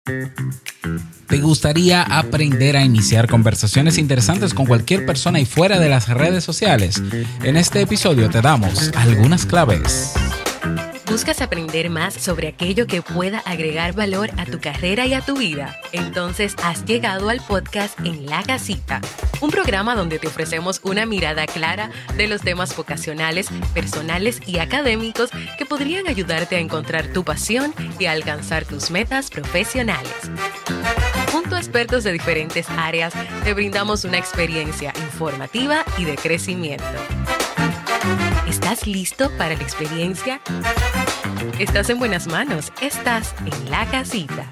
¿Te gustaría aprender a iniciar conversaciones interesantes con cualquier persona y fuera de las redes sociales? En este episodio te damos algunas claves. ¿Buscas aprender más sobre aquello que pueda agregar valor a tu carrera y a tu vida? Entonces has llegado al podcast En la Casita, un programa donde te ofrecemos una mirada clara de los temas vocacionales, personales y académicos que podrían ayudarte a encontrar tu pasión y a alcanzar tus metas profesionales. Junto a expertos de diferentes áreas, te brindamos una experiencia informativa y de crecimiento. ¿Estás listo para la experiencia? Estás en buenas manos. Estás en la casita.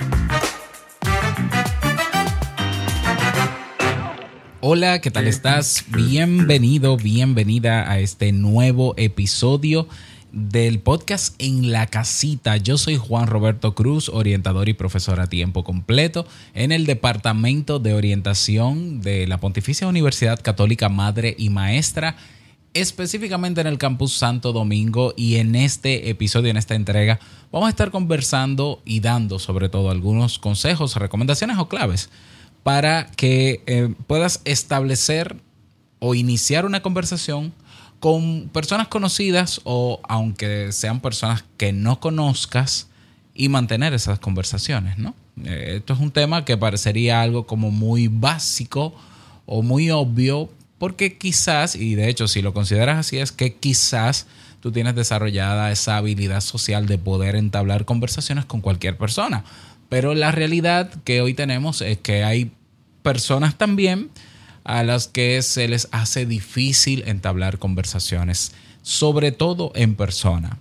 Hola, ¿qué tal estás? Bienvenido, bienvenida a este nuevo episodio del podcast En la Casita. Yo soy Juan Roberto Cruz, orientador y profesor a tiempo completo en el Departamento de Orientación de la Pontificia Universidad Católica Madre y Maestra, específicamente en el Campus Santo Domingo. Y en este episodio, en esta entrega, vamos a estar conversando y dando sobre todo algunos consejos, recomendaciones o claves para que puedas establecer o iniciar una conversación con personas conocidas o aunque sean personas que no conozcas y mantener esas conversaciones, ¿no? Esto es un tema que parecería algo como muy básico o muy obvio, porque quizás, y de hecho si lo consideras así, es que quizás tú tienes desarrollada esa habilidad social de poder entablar conversaciones con cualquier persona. Pero la realidad que hoy tenemos es que hay personas también a las que se les hace difícil entablar conversaciones, sobre todo en persona.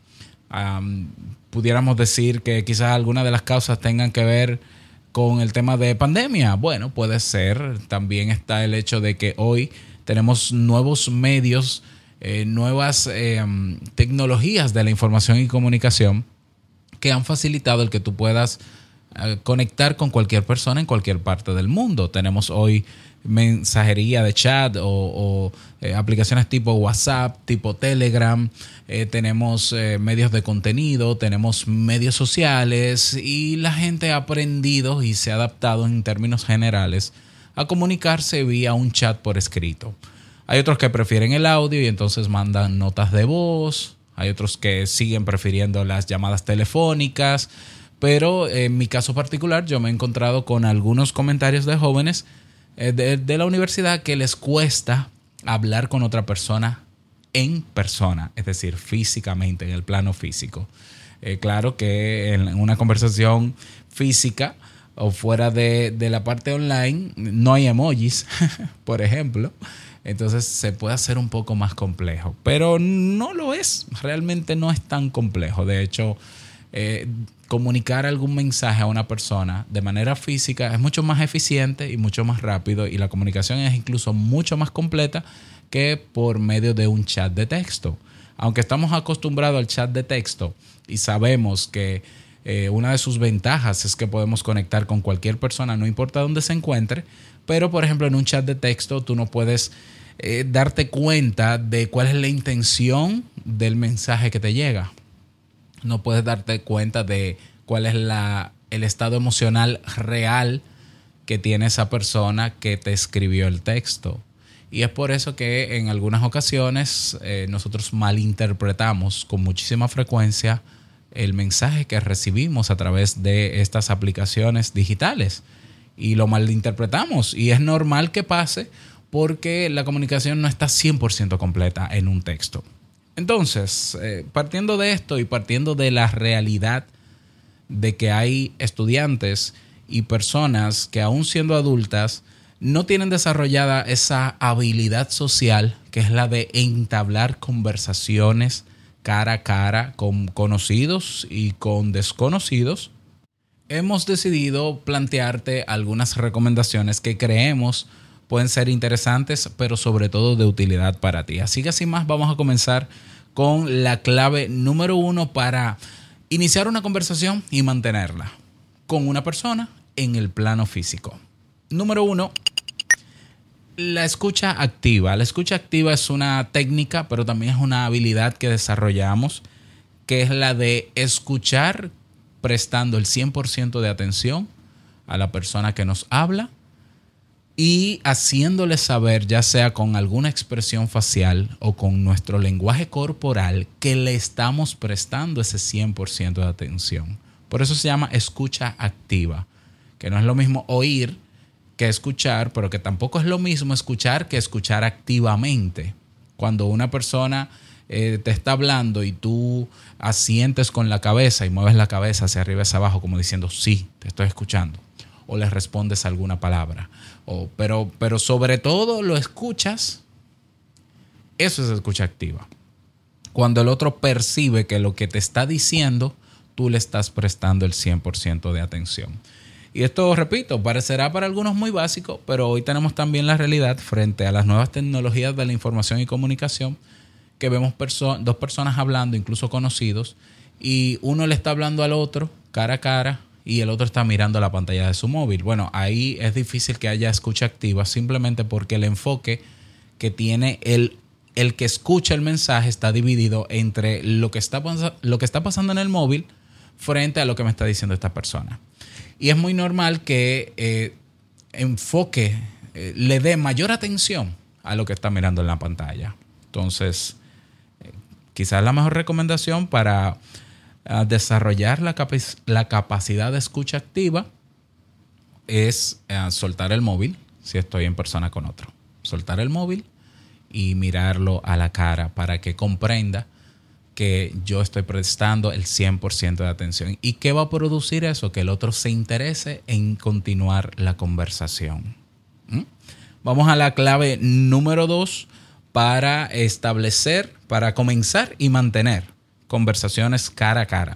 Pudiéramos decir que quizás algunas de las causas tengan que ver con el tema de pandemia. Bueno, puede ser. También está el hecho de que hoy tenemos nuevos medios, nuevas tecnologías de la información y comunicación que han facilitado el que tú puedas conectar con cualquier persona en cualquier parte del mundo. Tenemos hoy mensajería de chat o aplicaciones tipo WhatsApp, tipo Telegram, tenemos medios de contenido, tenemos medios sociales y la ha aprendido y se ha adaptado en términos generales a comunicarse vía un chat por escrito. Hay otros que prefieren el audio y entonces mandan notas de voz, hay otros que siguen prefiriendo las llamadas telefónicas, pero en mi caso particular yo me he encontrado con algunos comentarios de jóvenes de la universidad que les cuesta hablar con otra persona en persona, es decir, físicamente, en el plano físico. Claro que en una conversación física o fuera de la parte online no hay emojis, por ejemplo. Entonces se puede hacer un poco más complejo, pero no lo es, realmente no es tan complejo. De hecho, comunicar algún mensaje a una persona de manera física es mucho más eficiente y mucho más rápido, y la comunicación es incluso mucho más completa que por medio de un chat de texto. Aunque estamos acostumbrados al chat de texto y sabemos que una de sus ventajas es que podemos conectar con cualquier persona, no importa dónde se encuentre, pero por ejemplo en un chat de texto tú no puedes darte cuenta de cuál es la intención del mensaje que te llega. No puedes darte cuenta de cuál es el estado emocional real que tiene esa persona que te escribió el texto. Y es por eso que en algunas ocasiones nosotros malinterpretamos con muchísima frecuencia el mensaje que recibimos a través de estas aplicaciones digitales. Y lo malinterpretamos. Y es normal que pase porque la comunicación no está 100% completa en un texto. Entonces, partiendo de esto y partiendo de la realidad de que hay estudiantes y personas que aún siendo adultas no tienen desarrollada esa habilidad social que es la de entablar conversaciones cara a cara con conocidos y con desconocidos, hemos decidido plantearte algunas recomendaciones que creemos pueden ser interesantes, pero sobre todo de utilidad para ti. Así que sin más, vamos a comenzar con la clave número 1 para iniciar una conversación y mantenerla con una persona en el plano físico. Número 1, la escucha activa. La escucha activa es una técnica, pero también es una habilidad que desarrollamos, que es la de escuchar prestando el 100% de atención a la persona que nos habla y haciéndole saber, ya sea con alguna expresión facial o con nuestro lenguaje corporal, que le estamos prestando ese 100% de atención. Por eso se llama escucha activa, que no es lo mismo oír que escuchar, pero que tampoco es lo mismo escuchar que escuchar activamente. Cuando una persona te está hablando y tú asientes con la cabeza y mueves la cabeza hacia arriba y hacia abajo como diciendo sí, te estoy escuchando, o le respondes alguna palabra, pero sobre todo lo escuchas, eso es escucha activa. Cuando el otro percibe que lo que te está diciendo, tú le estás prestando el 100% de atención. Y esto, repito, parecerá para algunos muy básico, pero hoy tenemos también la realidad frente a las nuevas tecnologías de la información y comunicación, que vemos dos personas hablando, incluso conocidos, y uno le está hablando al otro cara a cara y el otro está mirando la pantalla de su móvil. Bueno, ahí es difícil que haya escucha activa simplemente porque el enfoque que tiene el que escucha el mensaje está dividido entre lo que está pasando en el móvil frente a lo que me está diciendo esta persona. Y es muy normal que le dé mayor atención a lo que está mirando en la pantalla. Entonces, quizás la mejor recomendación para desarrollar la capacidad de escucha activa es soltar el móvil si estoy en persona con otro. Soltar el móvil y mirarlo a la cara para que comprenda que yo estoy prestando el 100% de atención. ¿Y qué va a producir eso? Que el otro se interese en continuar la conversación. Vamos a la clave número 2 para establecer, para comenzar y mantener conversaciones cara a cara.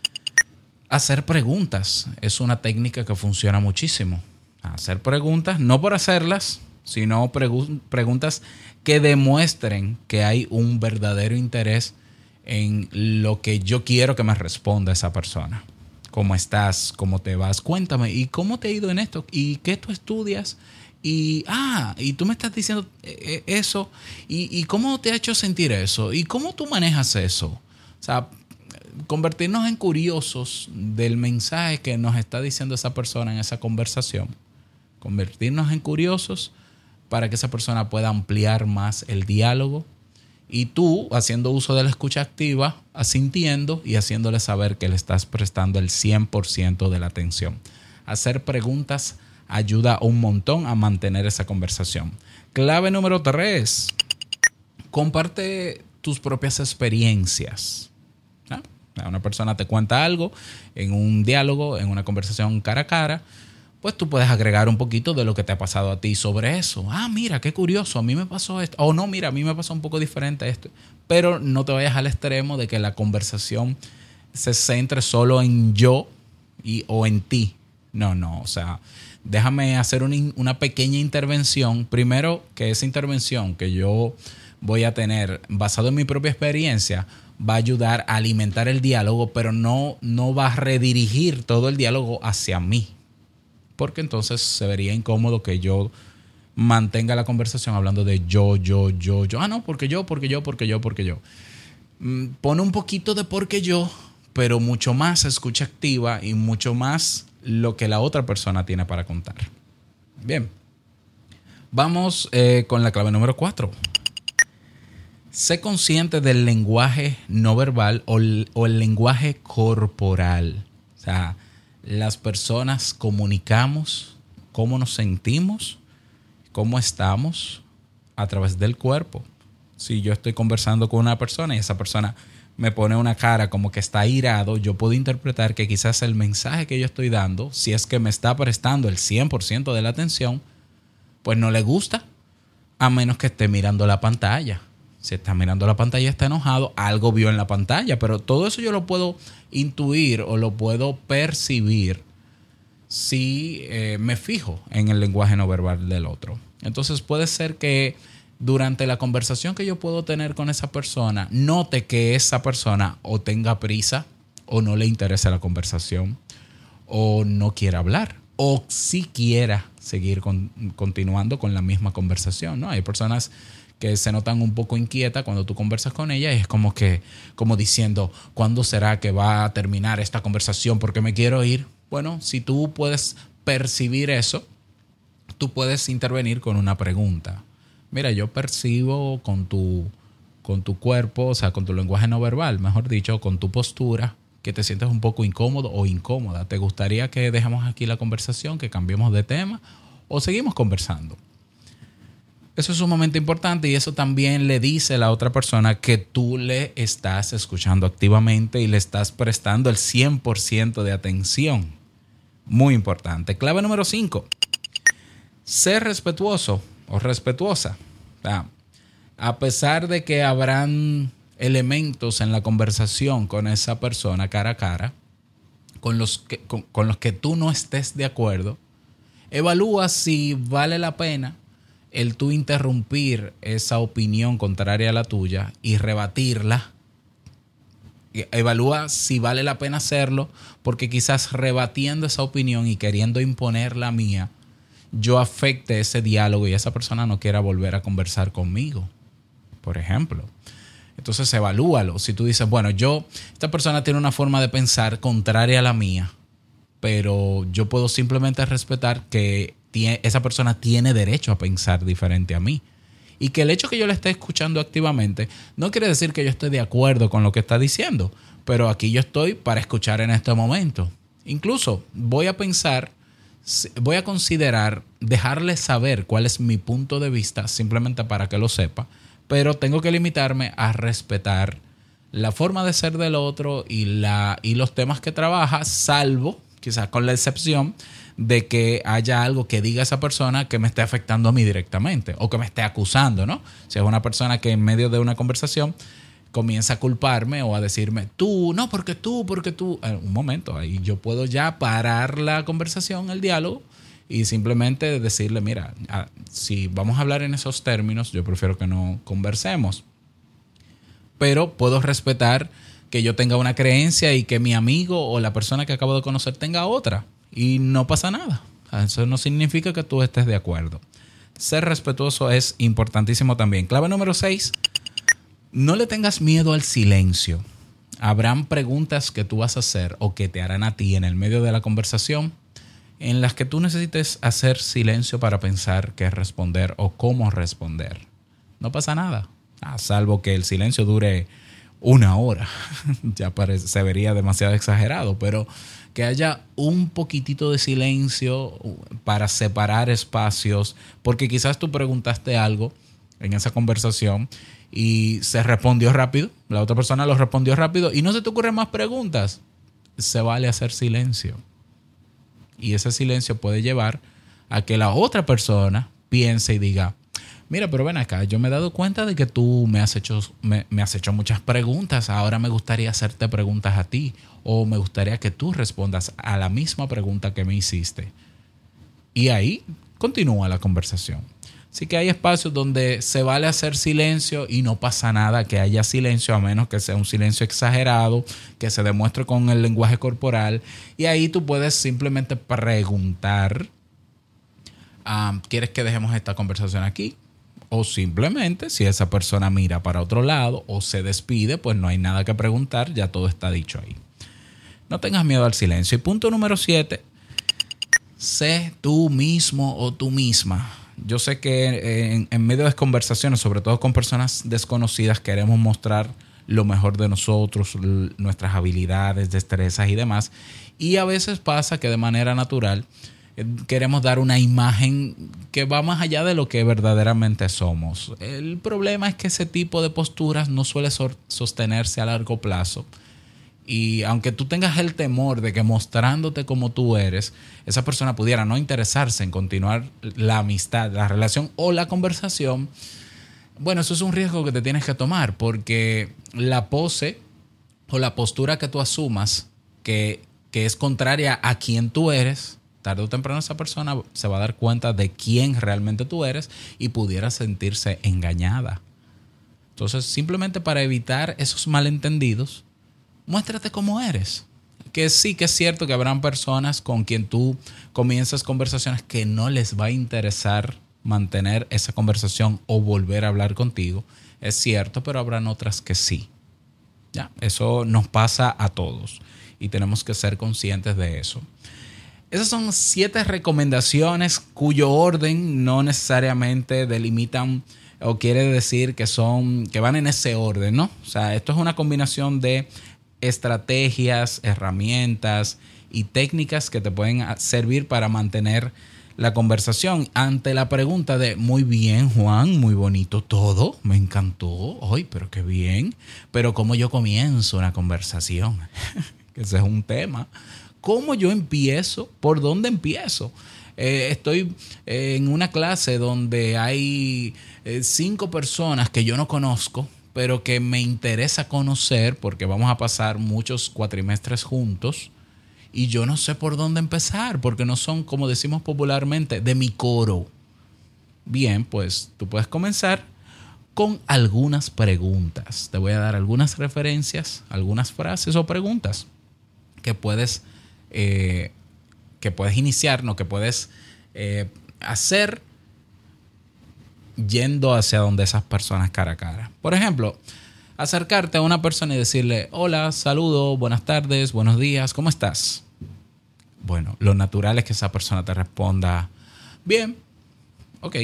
Hacer preguntas es una técnica que funciona muchísimo. Hacer preguntas, no por hacerlas, sino preguntas que demuestren que hay un verdadero interés en lo que yo quiero que me responda esa persona. ¿Cómo estás? ¿Cómo te vas? Cuéntame. ¿Y cómo te ha ido en esto? ¿Y qué tú estudias? Y tú me estás diciendo eso. ¿Y cómo te ha hecho sentir eso? ¿Y cómo tú manejas eso? O sea, convertirnos en curiosos del mensaje que nos está diciendo esa persona en esa conversación. Convertirnos en curiosos para que esa persona pueda ampliar más el diálogo. Y tú, haciendo uso de la escucha activa, asintiendo y haciéndole saber que le estás prestando el 100% de la atención. Hacer preguntas ayuda un montón a mantener esa conversación. Clave número 3. Comparte tus propias experiencias. Una persona te cuenta algo en un diálogo, en una conversación cara a cara, pues tú puedes agregar un poquito de lo que te ha pasado a ti sobre eso. Mira, qué curioso, a mí me pasó esto. O no, mira, a mí me pasó un poco diferente esto. Pero no te vayas al extremo de que la conversación se centre solo en yo o en ti. No. O sea, déjame hacer una pequeña intervención. Primero, que esa intervención que yo voy a tener basado en mi propia experiencia va a ayudar a alimentar el diálogo, pero no va a redirigir todo el diálogo hacia mí. Porque entonces se vería incómodo que yo mantenga la conversación hablando de yo. No, porque yo. Pone un poquito de porque yo, pero mucho más escucha activa y mucho más lo que la otra persona tiene para contar. Bien. Vamos con la clave número 4. Sé consciente del lenguaje no verbal o el lenguaje corporal. O sea, las personas comunicamos cómo nos sentimos, cómo estamos a través del cuerpo. Si yo estoy conversando con una persona y esa persona me pone una cara como que está irado, yo puedo interpretar que quizás el mensaje que yo estoy dando, si es que me está prestando el 100% de la atención, pues no le gusta, a menos que esté mirando la pantalla. Si está mirando la pantalla, está enojado, algo vio en la pantalla, pero todo eso yo lo puedo intuir o lo puedo percibir si me fijo en el lenguaje no verbal del otro. Entonces puede ser que durante la conversación que yo puedo tener con esa persona, note que esa persona o tenga prisa o no le interesa la conversación o no quiera hablar o si quiera seguir continuando con la misma conversación, ¿no? Hay personas que se notan un poco inquietas cuando tú conversas con ella y es como diciendo, ¿cuándo será que va a terminar esta conversación? Porque me quiero ir. Bueno, si tú puedes percibir eso, tú puedes intervenir con una pregunta. Mira, yo percibo con tu cuerpo, o sea, con tu lenguaje no verbal, mejor dicho, con tu postura, que te sientes un poco incómodo o incómoda. ¿Te gustaría que dejemos aquí la conversación, que cambiemos de tema o seguimos conversando? Eso es sumamente importante y eso también le dice a la otra persona que tú le estás escuchando activamente y le estás prestando el 100% de atención. Muy importante. Clave número 5. Ser respetuoso o respetuosa. A pesar de que habrán elementos en la conversación con esa persona cara a cara, con los que tú no estés de acuerdo, evalúa si vale la pena el tú interrumpir esa opinión contraria a la tuya y rebatirla. Evalúa si vale la pena hacerlo, porque quizás rebatiendo esa opinión y queriendo imponer la mía, yo afecte ese diálogo y esa persona no quiera volver a conversar conmigo, por ejemplo. Entonces evalúalo. Si tú dices, bueno, esta persona tiene una forma de pensar contraria a la mía, pero yo puedo simplemente respetar que esa persona tiene derecho a pensar diferente a mí. Y que el hecho que yo le esté escuchando activamente no quiere decir que yo esté de acuerdo con lo que está diciendo, pero aquí yo estoy para escuchar en este momento. Incluso voy a considerar dejarle saber cuál es mi punto de vista simplemente para que lo sepa, pero tengo que limitarme a respetar la forma de ser del otro y los temas que trabaja, salvo, quizás con la excepción de que haya algo que diga esa persona que me esté afectando a mí directamente o que me esté acusando, ¿no? Si es una persona que en medio de una conversación comienza a culparme o a decirme, tú, no, porque tú. Un momento, ahí yo puedo ya parar la conversación, el diálogo, y simplemente decirle, mira, si vamos a hablar en esos términos, yo prefiero que no conversemos. Pero puedo respetar que yo tenga una creencia y que mi amigo o la persona que acabo de conocer tenga otra. Y no pasa nada. Eso no significa que tú estés de acuerdo. Ser respetuoso es importantísimo también. Clave número 6. No le tengas miedo al silencio. Habrán preguntas que tú vas a hacer o que te harán a ti en el medio de la conversación en las que tú necesites hacer silencio para pensar qué responder o cómo responder. No pasa nada. Salvo que el silencio dure 1 hora. Ya se vería demasiado exagerado, pero que haya un poquitito de silencio para separar espacios, porque quizás tú preguntaste algo en esa conversación y se respondió rápido, la otra persona lo respondió rápido y no se te ocurren más preguntas. Se vale hacer silencio. Y ese silencio puede llevar a que la otra persona piense y diga, mira, pero ven acá, yo me he dado cuenta de que tú me has hecho muchas preguntas. Ahora me gustaría hacerte preguntas a ti o me gustaría que tú respondas a la misma pregunta que me hiciste. Y ahí continúa la conversación. Así que hay espacios donde se vale hacer silencio y no pasa nada que haya silencio, a menos que sea un silencio exagerado, que se demuestre con el lenguaje corporal. Y ahí tú puedes simplemente preguntar, ¿quieres que dejemos esta conversación aquí? O simplemente, si esa persona mira para otro lado o se despide, pues no hay nada que preguntar, ya todo está dicho ahí. No tengas miedo al silencio. Y punto número 7, sé tú mismo o tú misma. Yo sé que en medio de conversaciones, sobre todo con personas desconocidas, queremos mostrar lo mejor de nosotros, nuestras habilidades, destrezas y demás. Y a veces pasa que de manera natural queremos dar una imagen que va más allá de lo que verdaderamente somos. El problema es que ese tipo de posturas no suele sostenerse a largo plazo. Y aunque tú tengas el temor de que mostrándote como tú eres, esa persona pudiera no interesarse en continuar la amistad, la relación o la conversación, bueno, eso es un riesgo que te tienes que tomar, porque la pose o la postura que tú asumas que es contraria a quien tú eres, tarde o temprano esa persona se va a dar cuenta de quién realmente tú eres y pudiera sentirse engañada. Entonces, simplemente para evitar esos malentendidos, muéstrate como eres. Que sí que es cierto que habrán personas con quien tú comienzas conversaciones que no les va a interesar mantener esa conversación o volver a hablar contigo. Es cierto, pero habrán otras que sí. ¿Ya? Eso nos pasa a todos y tenemos que ser conscientes de eso. Esas son 7 recomendaciones cuyo orden no necesariamente delimitan o quiere decir que van en ese orden, ¿no? O sea, esto es una combinación de estrategias, herramientas y técnicas que te pueden servir para mantener la conversación ante la pregunta de muy bien, Juan, muy bonito todo, me encantó, ay, pero qué bien, pero ¿cómo yo comienzo una conversación? Ese es un tema. ¿Cómo yo empiezo? ¿Por dónde empiezo? Estoy en una clase donde hay 5 personas que yo no conozco, pero que me interesa conocer porque vamos a pasar muchos cuatrimestres juntos y yo no sé por dónde empezar porque no son, como decimos popularmente, de mi coro. Bien, pues tú puedes comenzar con algunas preguntas. Te voy a dar algunas referencias, algunas frases o preguntas que puedes iniciar, ¿no? Que puedes hacer yendo hacia donde esas personas cara a cara. Por ejemplo, acercarte a una persona y decirle, hola, saludo, buenas tardes, buenos días, ¿cómo estás? Bueno, lo natural es que esa persona te responda, bien, ok.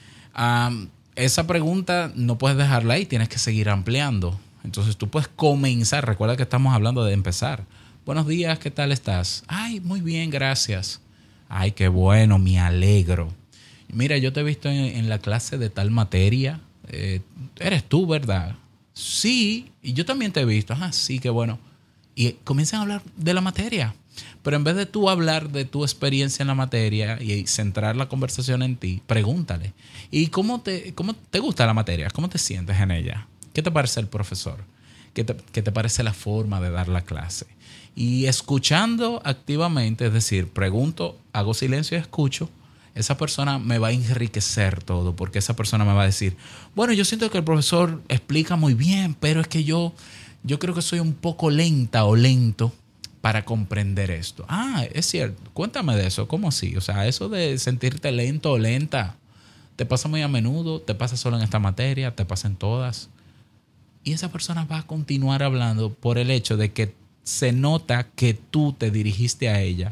Esa pregunta no puedes dejarla ahí, tienes que seguir ampliando. Entonces tú puedes comenzar, recuerda que estamos hablando de empezar. Buenos días, ¿qué tal estás? Ay, muy bien, gracias. Ay, qué bueno, me alegro. Mira, yo te he visto en la clase de tal materia. Eres tú, ¿verdad? Sí, y yo también te he visto. Ah, sí, qué bueno. Y comienzan a hablar de la materia. Pero en vez de tú hablar de tu experiencia en la materia y centrar la conversación en ti, pregúntale. ¿Y cómo te gusta la materia? ¿Cómo te sientes en ella? ¿Qué te parece el profesor? ¿Qué te parece la forma de dar la clase? Y escuchando activamente, es decir, pregunto, hago silencio y escucho, esa persona me va a enriquecer todo, porque esa persona me va a decir, bueno, yo siento que el profesor explica muy bien, pero es que yo creo que soy un poco lenta o lento para comprender esto. Ah, es cierto, cuéntame de eso, ¿cómo así? O sea, eso de sentirte lento o lenta, ¿te pasa muy a menudo? ¿Te pasa solo en esta materia? ¿Te pasa en todas? Y esa persona va a continuar hablando por el hecho de que se nota que tú te dirigiste a ella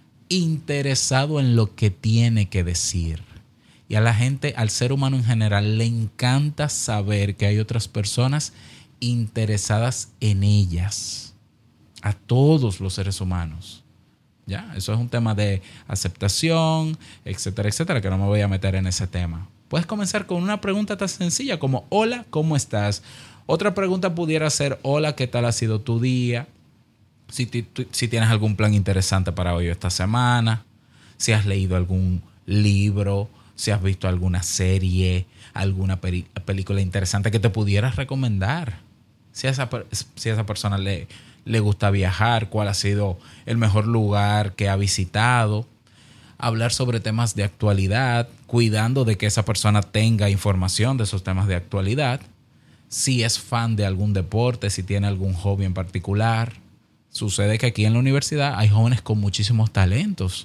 interesado en lo que tiene que decir. Y a la gente, al ser humano en general, le encanta saber que hay otras personas interesadas en ellas. A todos los seres humanos. ¿Ya? Eso es un tema de aceptación, etcétera, etcétera, que no me voy a meter en ese tema. Puedes comenzar con una pregunta tan sencilla como, hola, ¿cómo estás? Otra pregunta pudiera ser, hola, ¿qué tal ha sido tu día? Si tienes algún plan interesante para hoy o esta semana, si has leído algún libro, si has visto alguna serie, alguna película interesante que te pudieras recomendar. Si a esa persona le gusta viajar, cuál ha sido el mejor lugar que ha visitado. Hablar sobre temas de actualidad, cuidando de que esa persona tenga información de esos temas de actualidad. Si es fan de algún deporte, si tiene algún hobby en particular. Sucede que aquí en la universidad hay jóvenes con muchísimos talentos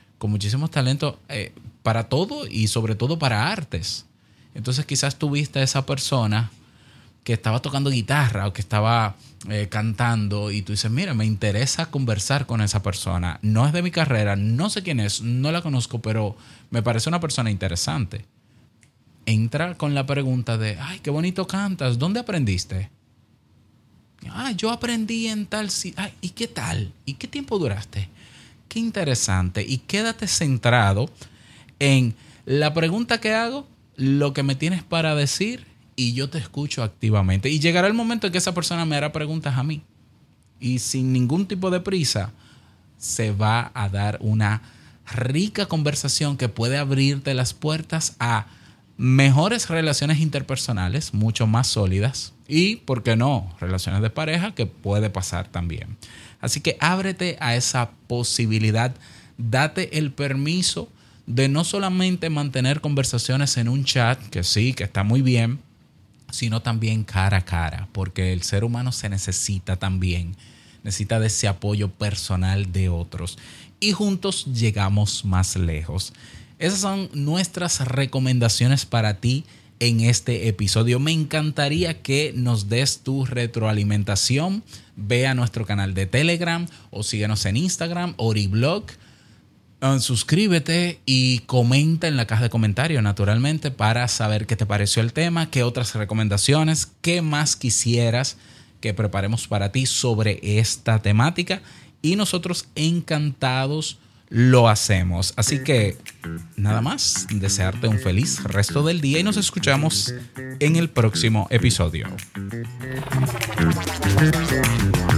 para todo y sobre todo para artes. Entonces quizás tú viste a esa persona que estaba tocando guitarra o que estaba cantando y tú dices, mira, me interesa conversar con esa persona. No es de mi carrera, no sé quién es, no la conozco, pero me parece una persona interesante. Entra con la pregunta de, ay, qué bonito cantas, ¿dónde aprendiste? Ah, yo aprendí en tal sitio. Ah, ¿y qué tal? ¿Y qué tiempo duraste? Qué interesante. Y quédate centrado en la pregunta que hago, lo que me tienes para decir y yo te escucho activamente. Y llegará el momento en que esa persona me hará preguntas a mí. Y sin ningún tipo de prisa se va a dar una rica conversación que puede abrirte las puertas a mejores relaciones interpersonales, mucho más sólidas y, ¿por qué no?, relaciones de pareja que puede pasar también. Así que ábrete a esa posibilidad, date el permiso de no solamente mantener conversaciones en un chat, que sí, que está muy bien, sino también cara a cara, porque el ser humano se necesita también, necesita de ese apoyo personal de otros y juntos llegamos más lejos. Esas son nuestras recomendaciones para ti en este episodio. Me encantaría que nos des tu retroalimentación. Ve a nuestro canal de Telegram o síguenos en Instagram, Oriblog. Suscríbete y comenta en la caja de comentarios, naturalmente, para saber qué te pareció el tema, qué otras recomendaciones, qué más quisieras que preparemos para ti sobre esta temática. Y nosotros encantados lo hacemos. Así que nada más, desearte un feliz resto del día y nos escuchamos en el próximo episodio.